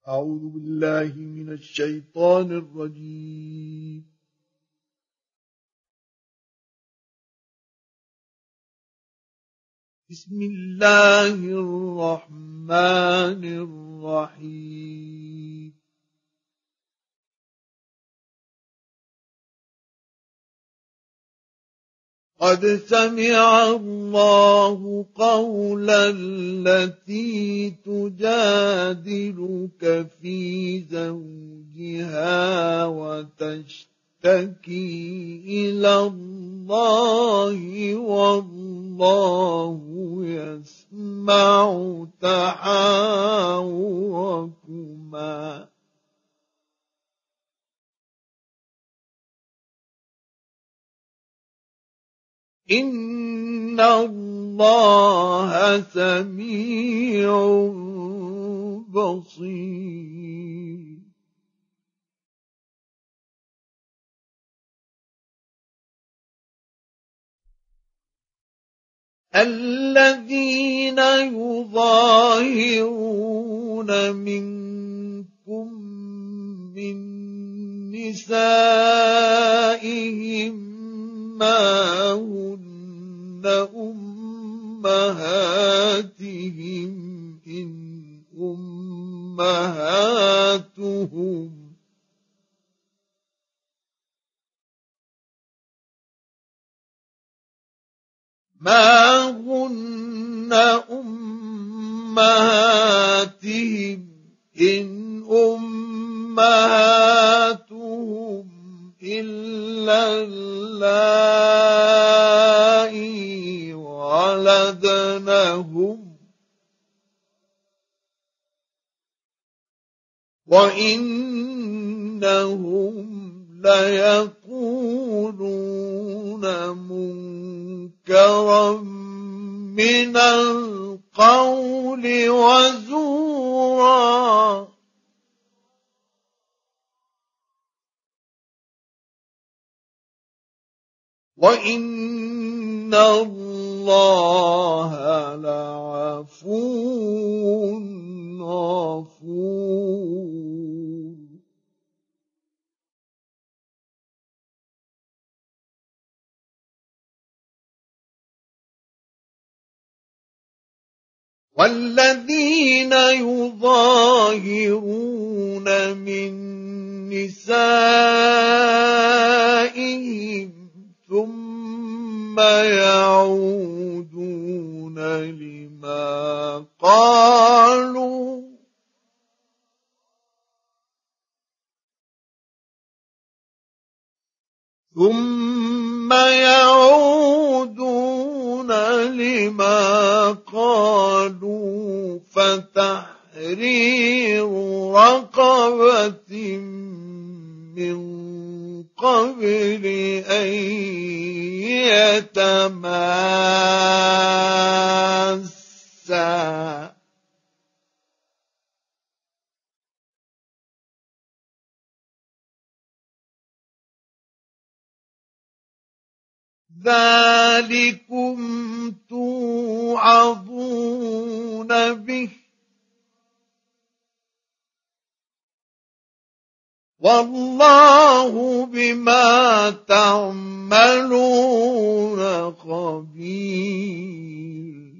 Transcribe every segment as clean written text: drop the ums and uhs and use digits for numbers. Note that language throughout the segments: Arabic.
أعوذ بالله من الشيطان الرجيم. بسم الله الرحمن الرحيم. قد سمع الله قول التي تجادلك في زوجها وتشتكي إلى الله والله يسمع تحاوركما إن الله سميع بصير. الذين يظاهرون منكم من نسائهم ما هن أمهاتهم إن أمهاتهم ما هن أمهاتهم إن أمهاتهم إلا اللائي ولدنهم وإنهم ليقولون منكرا من القول وزورا وإن الله لعفو غفور. والذين يظاهرون من نسائهم ثم يعودون لما قالوا فتحرير رقبة من قبل أن يتماسا ذلكم توعظون به والله بما تعملون خبير.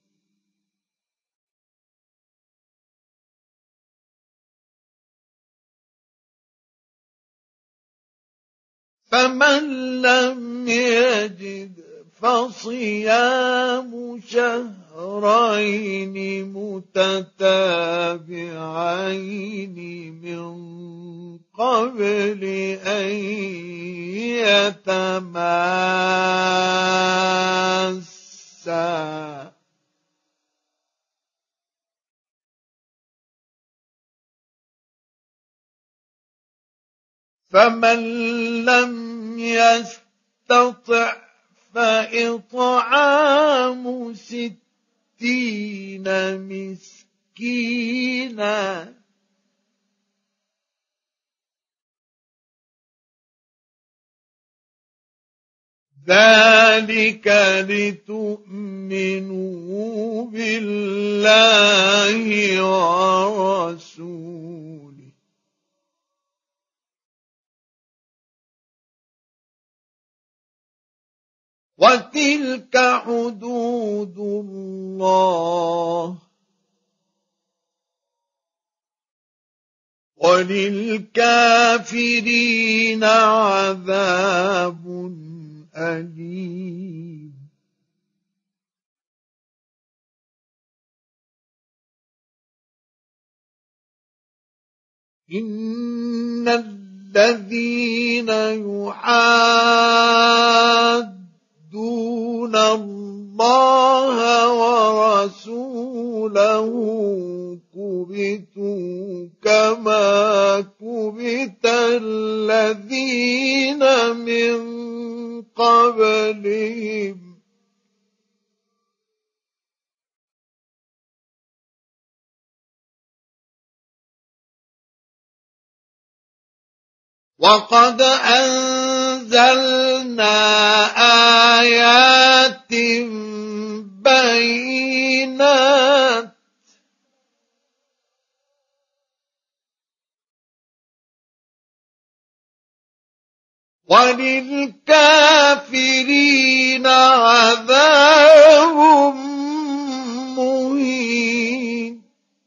فمن لم يجد فصيام شهرين متتابعين من قبل أن يتماسا فمن لم يستطع فإطعام 60 مسكينا ذلك لتؤمنوا بالله ورسوله وتلك حدود الله وللكافرين عذاب أليم إن الذين يحادون الله ورسوله كبتوا كما كبت الذين من قبلهم وقد أنزلنا آيات بينات وللكافرين عذاب مهين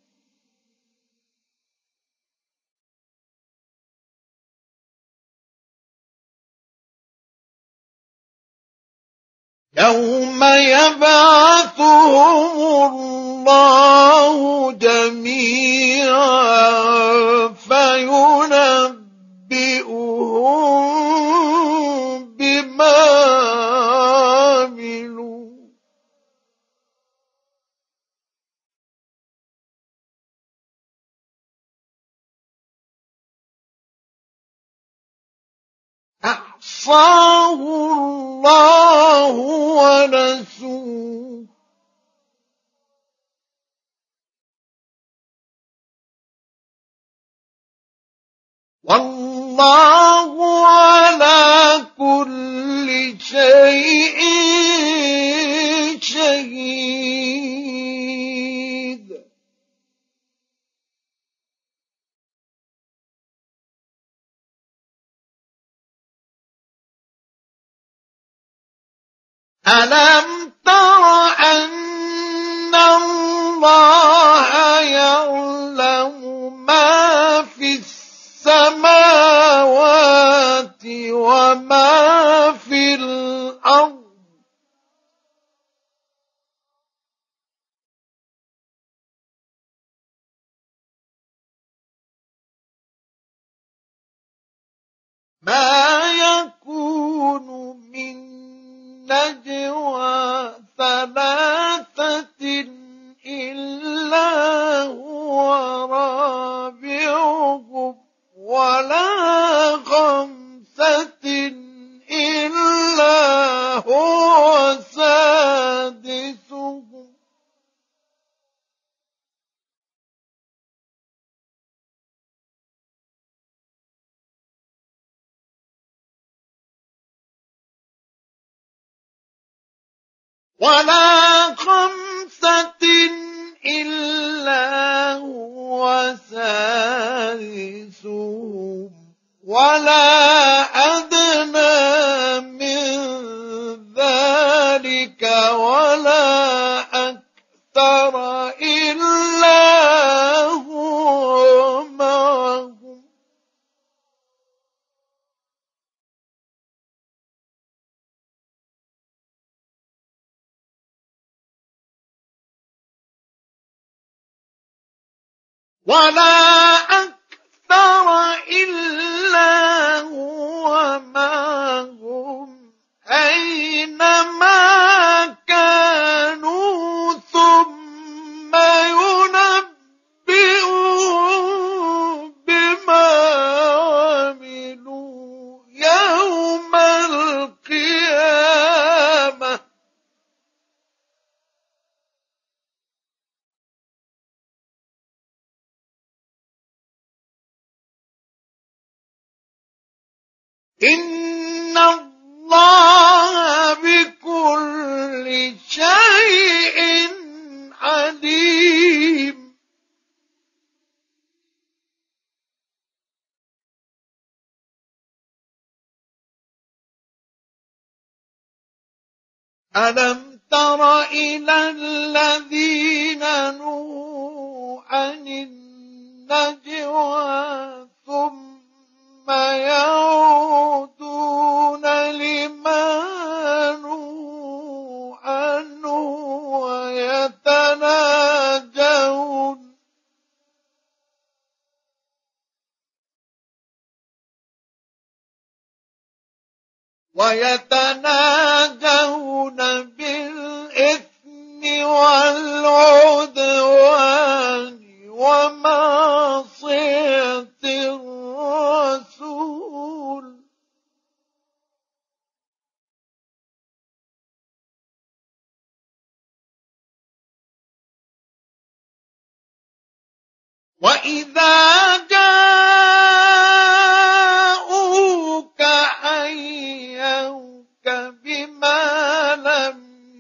يوم يبعثهم الله جميعا فينبئهم بما عملوا أحصاه الله ونسوه والله على كل شيء شهيد ألم تر أن الله يعلم ما في السماوات وما في الأرض ما يكون من نجوى ثلاثة إلا هو رابعهم ولا خمسة إلا هو سادسهم ولا خمسة إلا هو سادسهم ولا أدنى من ذلك ولا أكثر إلا هو معهم ولا أكثر إلا هو معهم أينما كانوا ثم ينبئهم بما عملوا يوم القيامة إن الله بكل شيء عليم ألم تر إلى الذين نهوا عن النجوى ثم يعودون لما نهوا عنه ويتناجون بالإثم والعدوان ومعصية الرسول وإذا جاءوك حيوك بما لم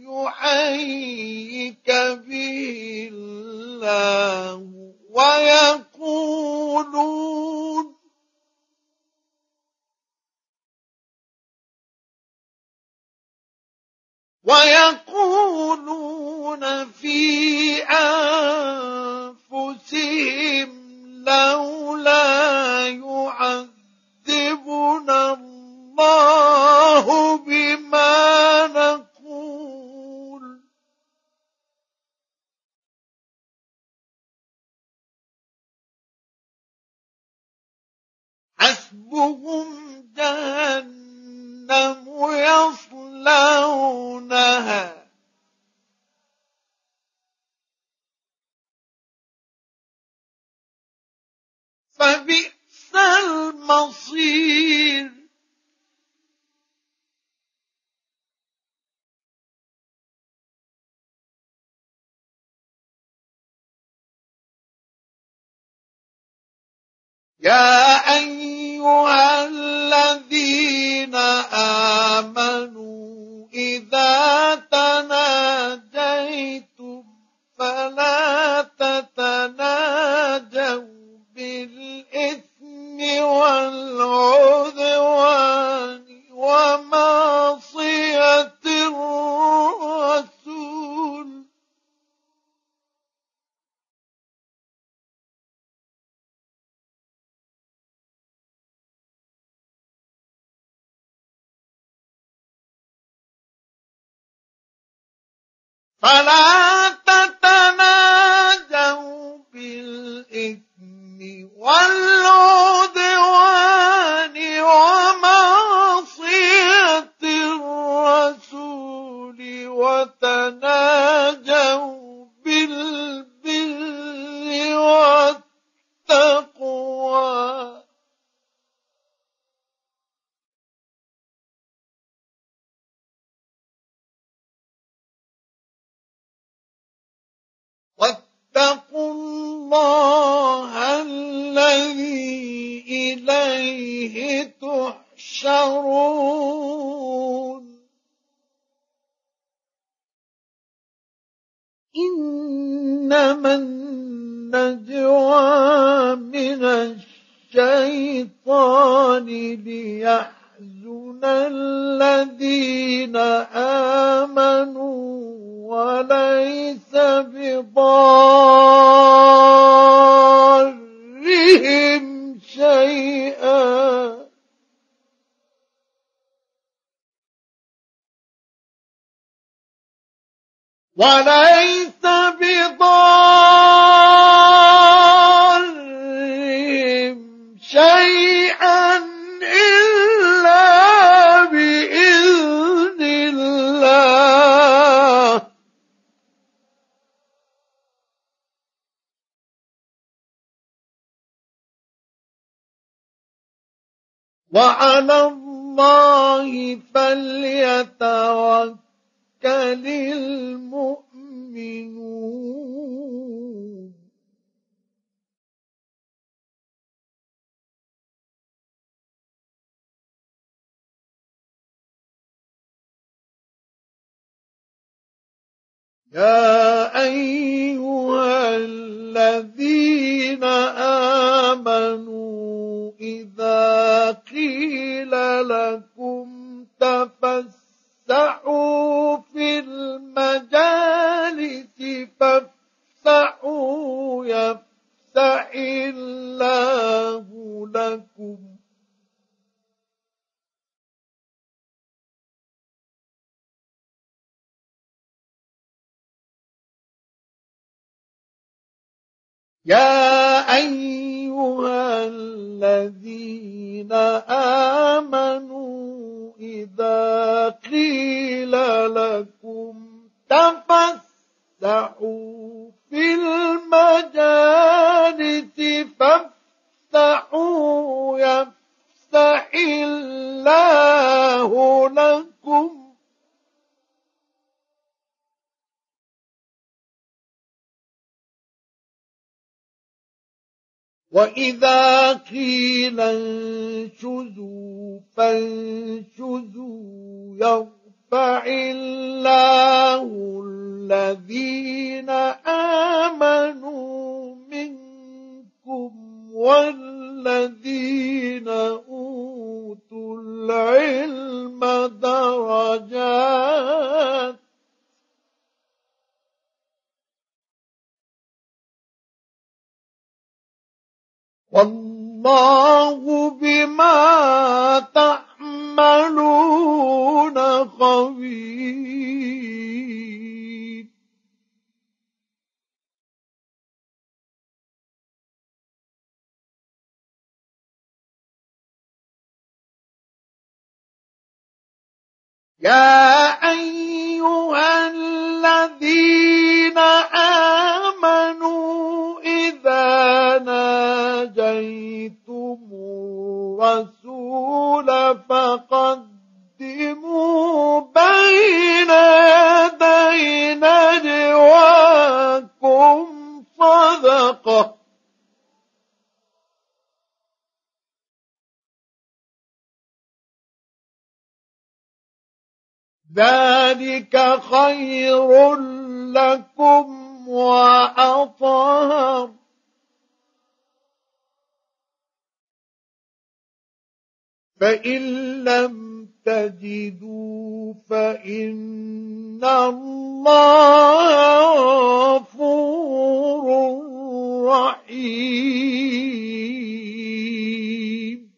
يحيك به الله ويقولون في أنفسهم لولا يعذبنا الله بما نقول حسبهم جهنم يصلونها فبئس المصير يا أيها الذين آمنوا إذا تناجيتم فلا تتناجوا بالإثم والعدوان ومعصية الرسول فلا تتناجوا بالإثم والعدوان ومعصية الرسول وتناجوا بالبر والتقوى واتقوا الله الذي إليه تحشرون إنما النجوى من الشيطان ليحزن الذين آمنوا وليس بضارهم شيئا إلا بإذن الله وعلى الله فليتوكل المؤمنون يا أيها الذين آمنوا إذا قيل لكم تفسحوا في يا أيها الذين آمنوا إذا قيل لكم تفسحوا في المجالس فافسحوا يفسح الله لكم وإذا قيل انشزوا فانشزوا يرفع الله الذين آمنوا منكم والذين أوتوا العلم درجات والله بما تعملون خبير يا أيها الذين آمنوا إذا ناجيتم الرسول فقدموا بين يدي نجواكم صدقة ذلك خير لكم وأطهر فإن لم تجدوا فإن الله غفور رحيم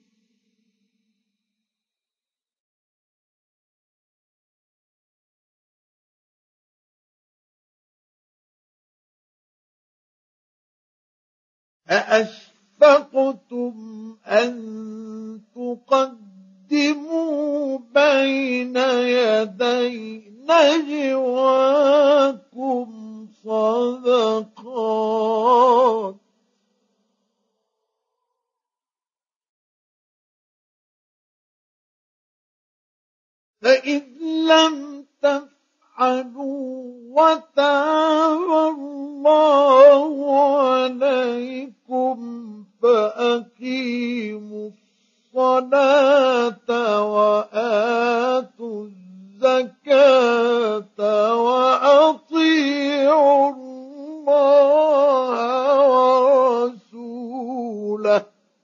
أأشفقتم أن تقدموا بين يدي نجواكم صدقات فإذ لم تفعلوا وتاب الله عليكم فأقيموا الصلاة وآتوا الزكاة وأطيعوا الله ورسوله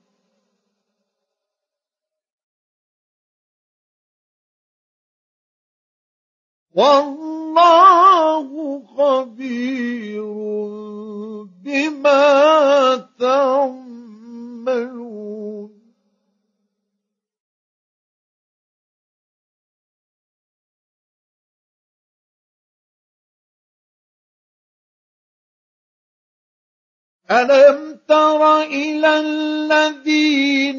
والله خبير بما تعملون ألم تر إلى الذين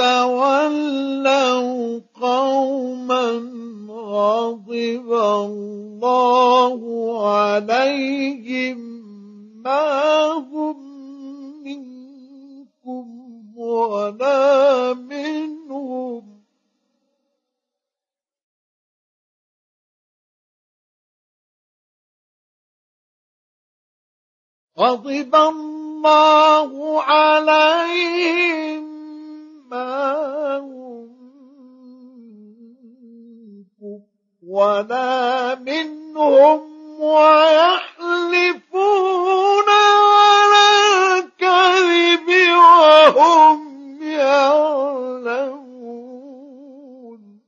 تولوا قوما غضب الله عليهم ما هم منكم ولا منهم غضب الله عليهم ما هم منكم ولا منهم ويحلفون على الكذب وهم يعلمون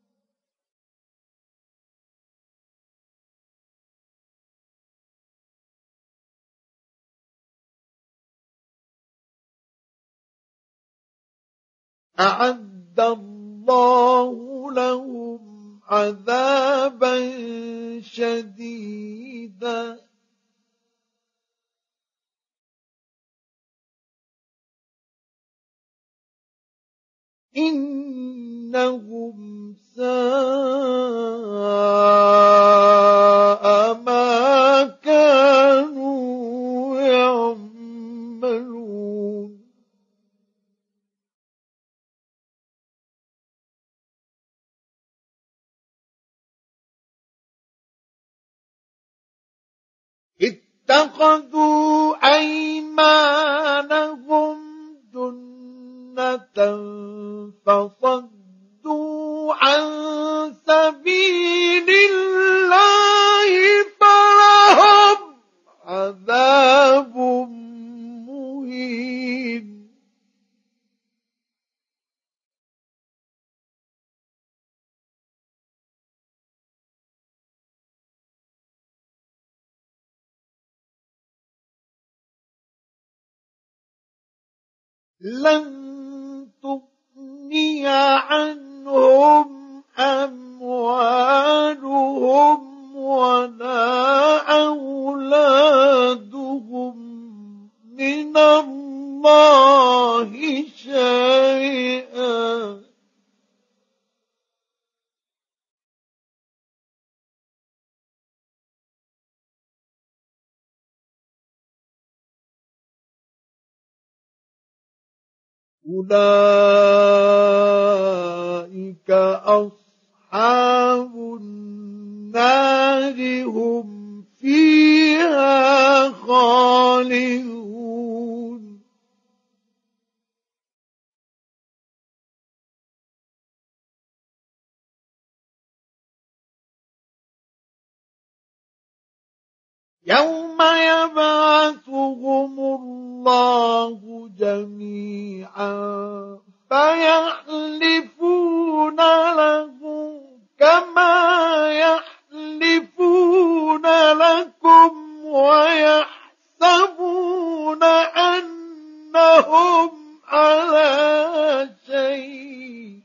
أعد الله لهم عذابا شديدا إنهم ساء ما كانوا يعملون اتخذوا أيمانهم جنة فصدوا عن سبيل الله فلهم عذاب مهين لن تغني عنهم أموالهم ولا أولادهم من الله شيئا أولئك أصحاب النار هم فيها خالدون يوم يبعثهم الله جميعا فيحلفون له كما يحلفون لكم ويحسبون أنهم على شيء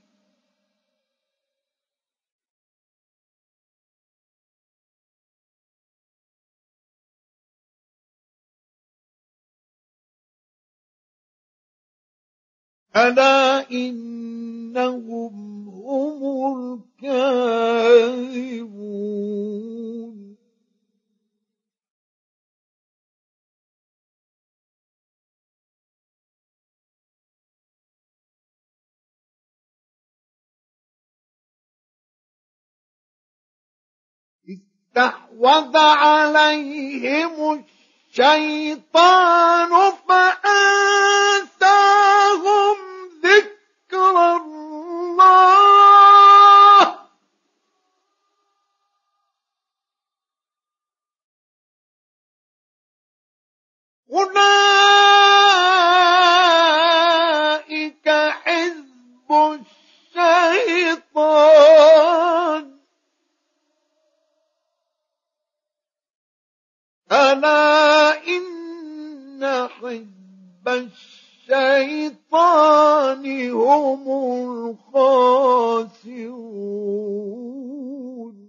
ألا إنهم هم الكاذبون استحوذ عليهم الشيطان فأنساهم ذكر الله أولئك حزب الشيطان ألا إن حزب الشيطان هم الخاسرون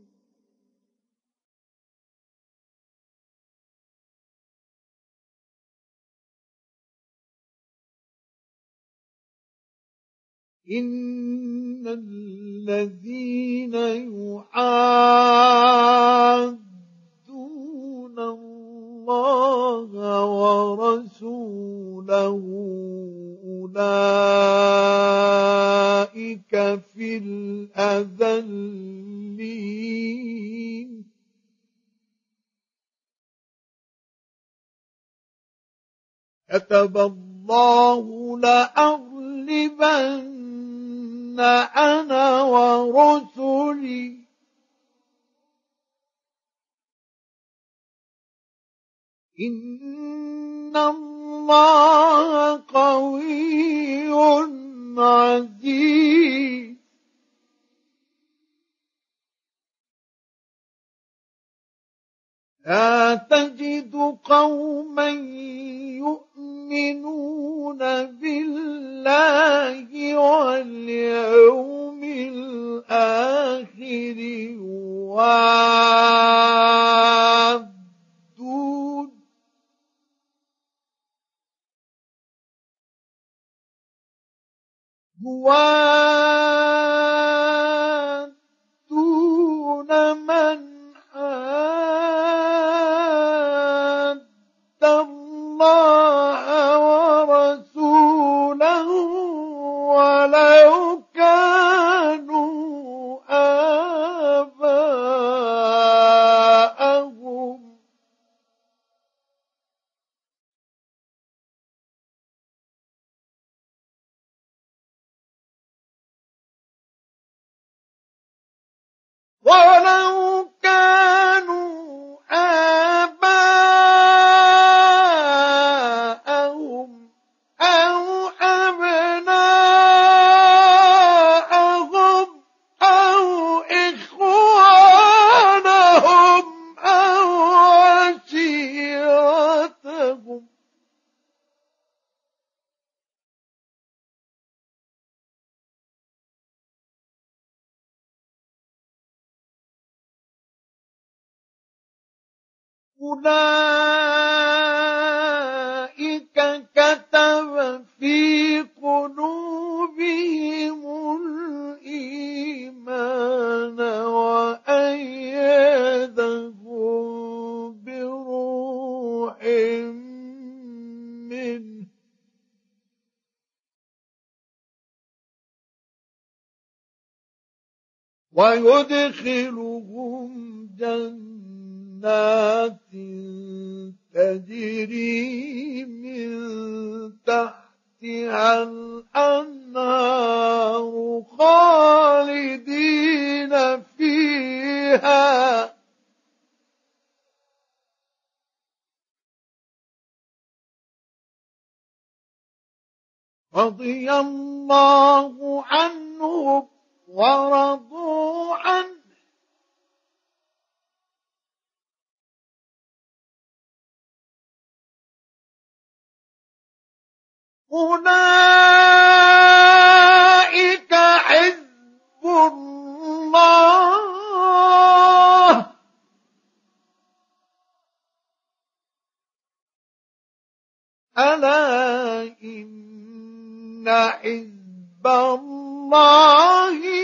إن الذين يحادون الله ورسوله أولئك في الأذلين كتب الله لأغلبن أنا ورسلي إن الله قوي عزيز لا تجد قوما يؤمنون بالله واليوم الآخر يوادون من حاد الله ورسوله ولو كانوا آباءهم ولو كانوا آباءهم أو أبناءهم أو إخوانهم أو عشيرتهم أولئك كتب في قلوبهم الإيمان وأيدهم بروح منه ويدخلهم جنات تجري من تحتها الأنهار خالدين فيها رضي الله عنهم ورضوا عنه أولئك حزب الله ألا إن حزب الله